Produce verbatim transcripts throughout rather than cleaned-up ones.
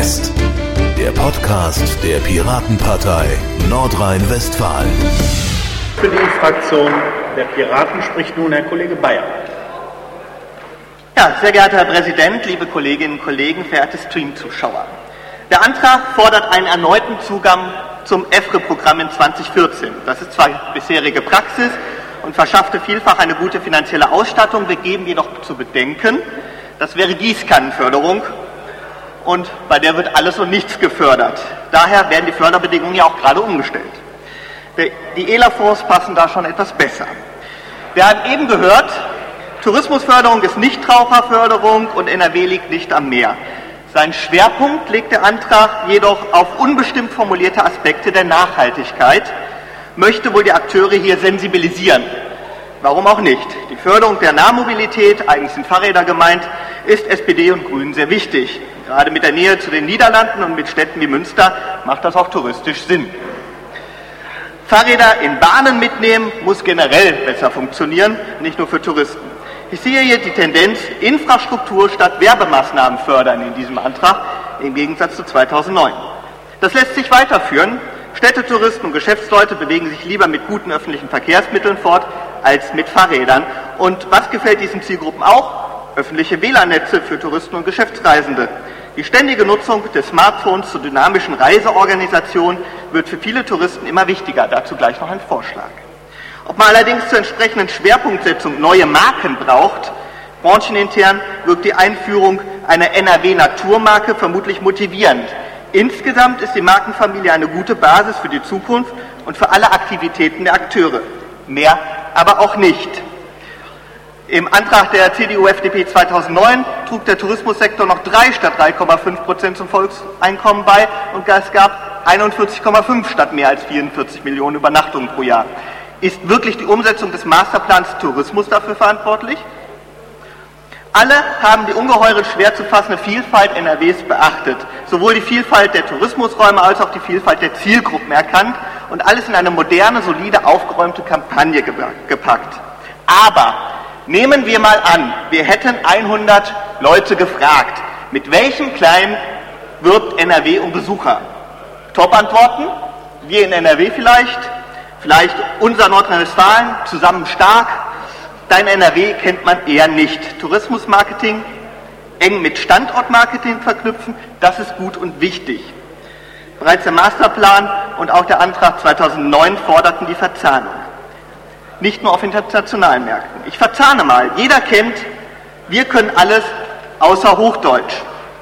West, der Podcast der Piratenpartei Nordrhein-Westfalen. Für die Fraktion der Piraten spricht nun Herr Kollege Bayer. Ja, sehr geehrter Herr Präsident, liebe Kolleginnen und Kollegen, verehrte Stream-Zuschauer. Der Antrag fordert einen erneuten Zugang zum E F R E-Programm in zwanzig vierzehn. Das ist zwar bisherige Praxis und verschaffte vielfach eine gute finanzielle Ausstattung. Wir geben jedoch zu bedenken, das wäre Gießkannenförderung und bei der wird alles und nichts gefördert. Daher werden die Förderbedingungen ja auch gerade umgestellt. Die E L A-Fonds passen da schon etwas besser. Wir haben eben gehört, Tourismusförderung ist Nichtraucherförderung und N R W liegt nicht am Meer. Sein Schwerpunkt legt der Antrag jedoch auf unbestimmt formulierte Aspekte der Nachhaltigkeit, möchte wohl die Akteure hier sensibilisieren. Warum auch nicht? Die Förderung der Nahmobilität, eigentlich sind Fahrräder gemeint, ist S P D und Grünen sehr wichtig. Gerade mit der Nähe zu den Niederlanden und mit Städten wie Münster macht das auch touristisch Sinn. Fahrräder in Bahnen mitnehmen muss generell besser funktionieren, nicht nur für Touristen. Ich sehe hier die Tendenz, Infrastruktur statt Werbemaßnahmen fördern in diesem Antrag, im Gegensatz zu zweitausendneun. Das lässt sich weiterführen. Städtetouristen und Geschäftsleute bewegen sich lieber mit guten öffentlichen Verkehrsmitteln fort als mit Fahrrädern. Und was gefällt diesen Zielgruppen auch? Öffentliche W L A N-Netze für Touristen und Geschäftsreisende. Die ständige Nutzung des Smartphones zur dynamischen Reiseorganisation wird für viele Touristen immer wichtiger. Dazu gleich noch ein Vorschlag. Ob man allerdings zur entsprechenden Schwerpunktsetzung neue Marken braucht, branchenintern wirkt die Einführung einer N R W-Naturmarke vermutlich motivierend. Insgesamt ist die Markenfamilie eine gute Basis für die Zukunft und für alle Aktivitäten der Akteure. Mehr aber auch nicht. Im Antrag der C D U F D P zweitausendneun trug der Tourismussektor noch drei statt drei Komma fünf Prozent zum Volkseinkommen bei und es gab einundvierzig Komma fünf statt mehr als vierundvierzig Millionen Übernachtungen pro Jahr. Ist wirklich die Umsetzung des Masterplans Tourismus dafür verantwortlich? Alle haben die ungeheure, schwer zu fassende Vielfalt N R Ws beachtet, sowohl die Vielfalt der Tourismusräume als auch die Vielfalt der Zielgruppen erkannt und alles in eine moderne, solide, aufgeräumte Kampagne gepackt. Aber nehmen wir mal an, wir hätten hundert Leute gefragt, mit welchem Kleinen wirbt N R W um Besucher? Top-Antworten? Wir in N R W vielleicht? Vielleicht unser Nordrhein-Westfalen, zusammen stark? Dein N R W kennt man eher nicht. Tourismusmarketing eng mit Standortmarketing verknüpfen, das ist gut und wichtig. Bereits der Masterplan und auch der Antrag zweitausendneun forderten die Verzahnung. Nicht nur auf internationalen Märkten. Ich verzahne mal. Jeder kennt, wir können alles außer Hochdeutsch.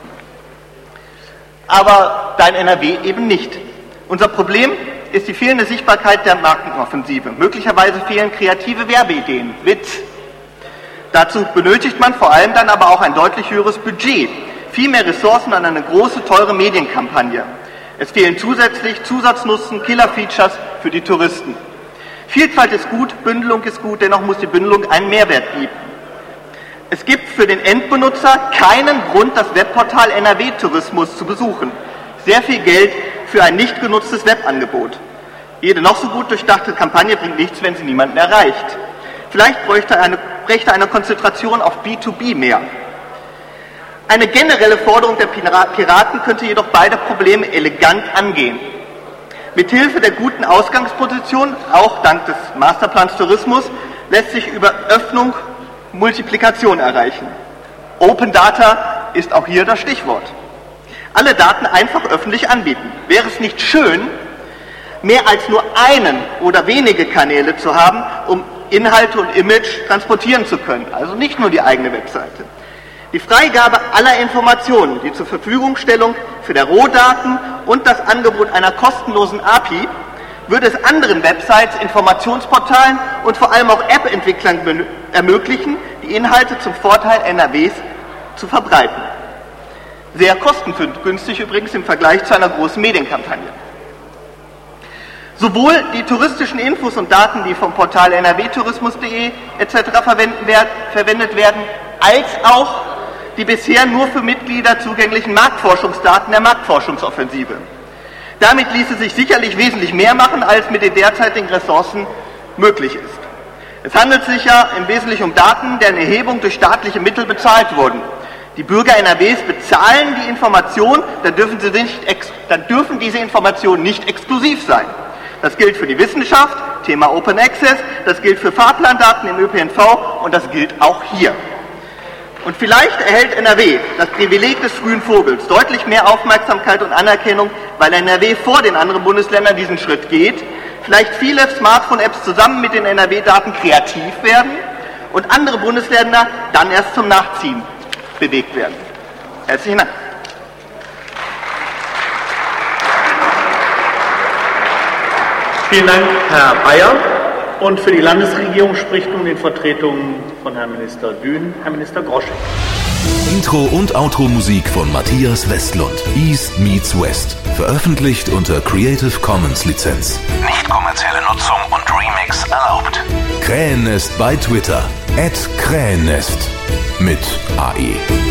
Aber dein N R W eben nicht. Unser Problem ist die fehlende Sichtbarkeit der Markenoffensive. Möglicherweise fehlen kreative Werbeideen, Witz. Dazu benötigt man vor allem dann aber auch ein deutlich höheres Budget, viel mehr Ressourcen an eine große, teure Medienkampagne. Es fehlen zusätzlich Zusatznutzen, Killer-Features für die Touristen. Vielfalt ist gut, Bündelung ist gut, dennoch muss die Bündelung einen Mehrwert bieten. Es gibt für den Endbenutzer keinen Grund, das Webportal N R W Tourismus zu besuchen. Sehr viel Geld für ein nicht genutztes Webangebot. Jede noch so gut durchdachte Kampagne bringt nichts, wenn sie niemanden erreicht. Vielleicht bräuchte eine, bräuchte eine Konzentration auf B zwei B mehr. Eine generelle Forderung der Piraten könnte jedoch beide Probleme elegant angehen. Mithilfe der guten Ausgangsposition, auch dank des Masterplans Tourismus, lässt sich über Öffnung Multiplikation erreichen. Open Data ist auch hier das Stichwort. Alle Daten einfach öffentlich anbieten. Wäre es nicht schön, mehr als nur einen oder wenige Kanäle zu haben, um Inhalte und Image transportieren zu können, also nicht nur die eigene Webseite. Die Freigabe aller Informationen, die zur Verfügungstellung für der Rohdaten und das Angebot einer kostenlosen A P I würde es anderen Websites, Informationsportalen und vor allem auch App-Entwicklern ermöglichen, die Inhalte zum Vorteil N R Ws zu verbreiten. Sehr kostengünstig übrigens im Vergleich zu einer großen Medienkampagne. Sowohl die touristischen Infos und Daten, die vom Portal N R W Tourismus punkt de et cetera verwendet werden, als auch die bisher nur für Mitglieder zugänglichen Marktforschungsdaten der Marktforschungsoffensive. Damit ließe sich sicherlich wesentlich mehr machen, als mit den derzeitigen Ressourcen möglich ist. Es handelt sich ja im Wesentlichen um Daten, deren Erhebung durch staatliche Mittel bezahlt wurden. Die Bürger N R Ws bezahlen die Information, dann dürfen, sie nicht, dann dürfen diese Informationen nicht exklusiv sein. Das gilt für die Wissenschaft, Thema Open Access, das gilt für Fahrplandaten im Ö P N V und das gilt auch hier. Und vielleicht erhält N R W, das Privileg des frühen Vogels, deutlich mehr Aufmerksamkeit und Anerkennung, weil N R W vor den anderen Bundesländern diesen Schritt geht, vielleicht viele Smartphone-Apps zusammen mit den N R W-Daten kreativ werden und andere Bundesländer dann erst zum Nachziehen bewegt werden. Herzlichen Dank. Vielen Dank, Herr Bayer. Und für die Landesregierung spricht nun in Vertretung von Herrn Minister Dün Herr Minister Groschek. Intro und Outro-Musik von Matthias Westlund. East meets West. Veröffentlicht unter Creative Commons Lizenz. Nicht kommerzielle Nutzung und Remix erlaubt. Krähennest bei Twitter. at Krähennest. Mit A E.